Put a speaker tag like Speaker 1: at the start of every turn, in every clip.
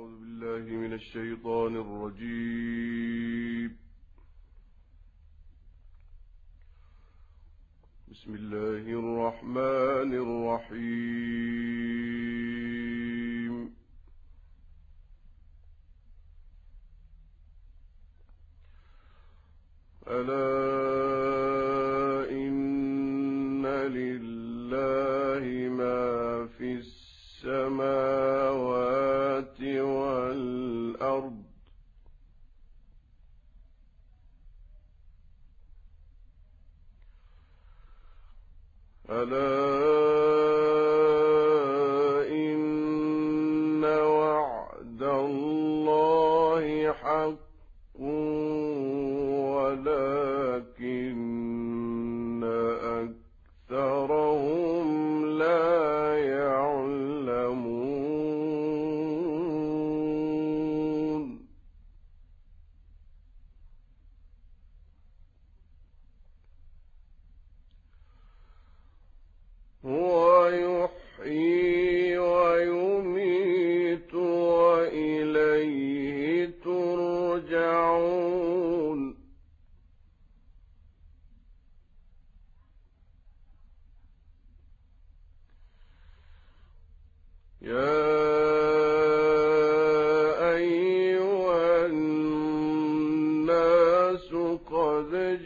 Speaker 1: أعوذ بالله من الشيطان الرجيم. بسم الله الرحمن الرحيم. ألا إن لله ما في السماوات والأرض ألا إن وعد الله حق ولكن أكثرهم لا يعلمون. هو يحيي ويميت وإليه ترجعون. يا أيها الناس قد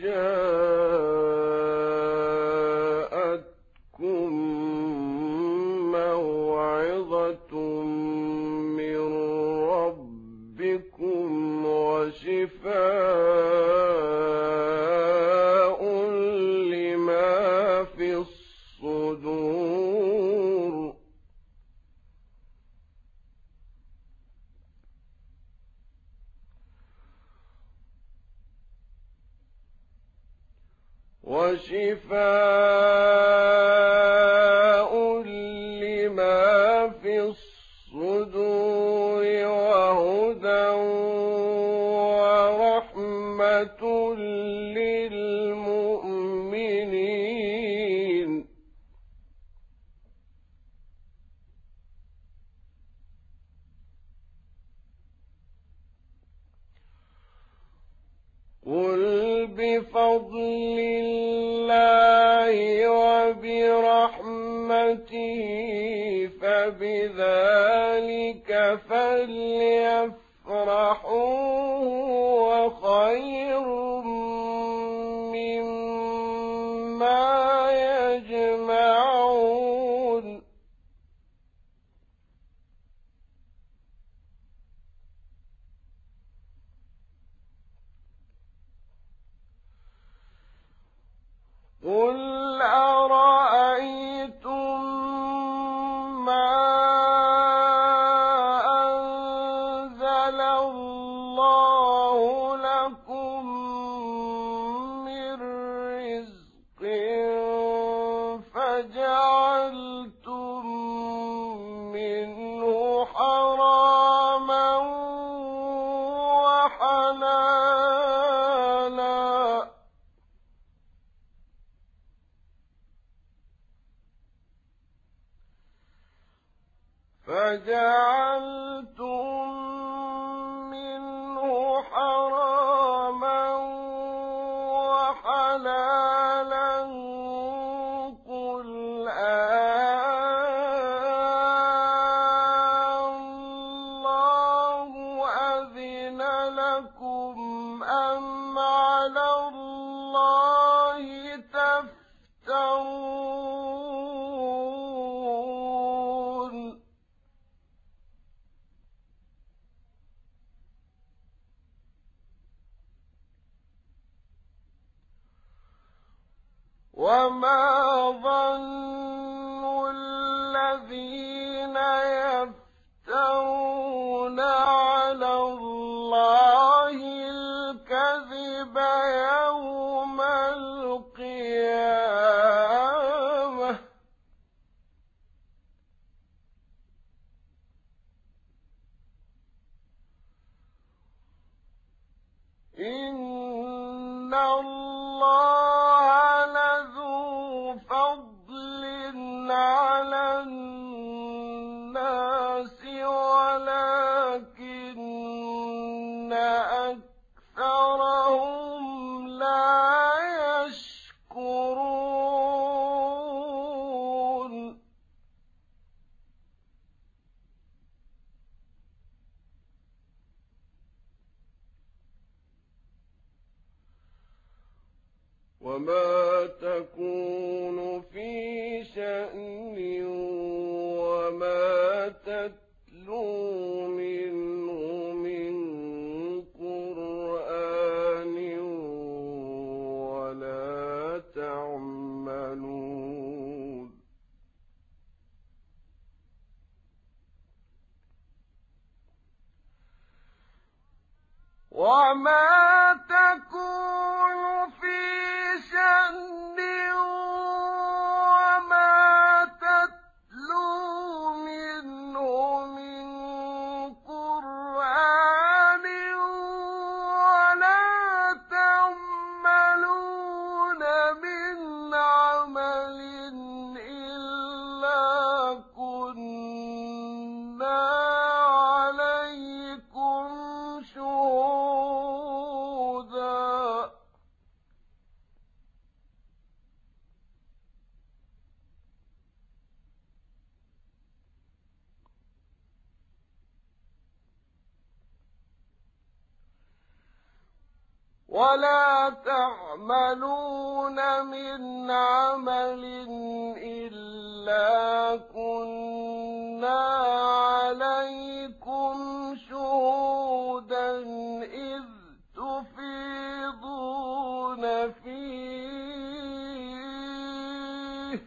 Speaker 1: جاءتكم موعظة من ربكم وشفاء لما في الصدور وهدى ورحمة للمؤمنين. قل بفضل الله وبرحمته فبذلك فليفرحوا هو خير مما يجمعون. قل أرأيتم ما أنزل الله لكم من رزق فجعلتم منه حراما وحلالا قل الله أذن لكم أم على الله تفترون. وما ظن الذين يفترون على الله الكذب يوم القيامة إن الله لذو فضل على الناس ولكن وما تكون في شأن وما تتلو منه من قرآن ولا تعملون وما تكون في شأن وما تتلو منه من قرآن ولا تعملون من عمل إلا كنا عليكم شهودا ولا تعملون من عمل إلا كنا عليكم شهودا إذ تفيضون فيه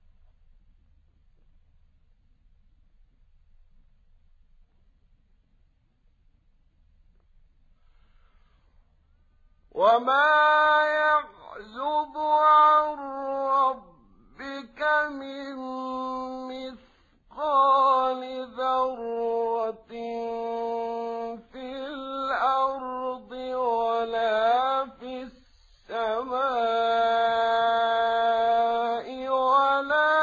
Speaker 1: وما يعزب عن ربك من مثقال ذرة في الأرض ولا في السماء ولا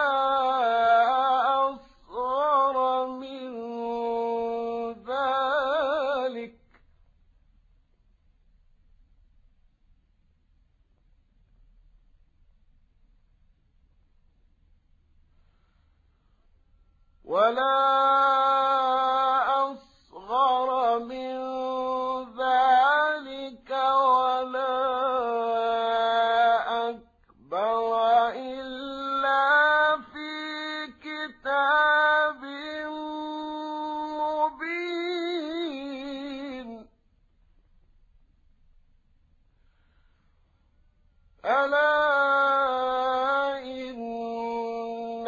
Speaker 1: أصغر من ذلك ولا أكبر إلا في كتاب مبين ألا إن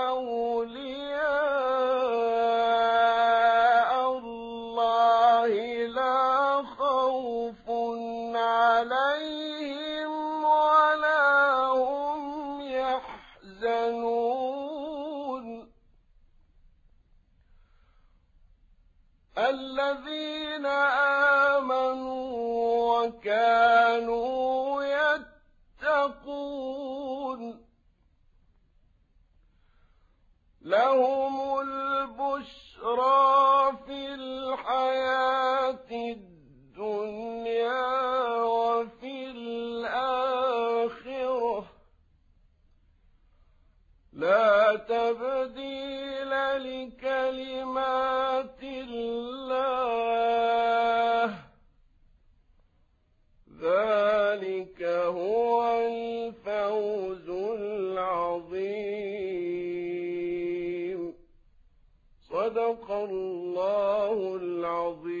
Speaker 1: أولياء الله لا خوف عليهم ولا هم يحزنون الذين آمنوا وكانوا يتقون لهم البشرى في الحياة الدنيا وفي الآخرة لا تبديل لكلمات الله ذلك هو الفوز العظيم صدق الله العظيم.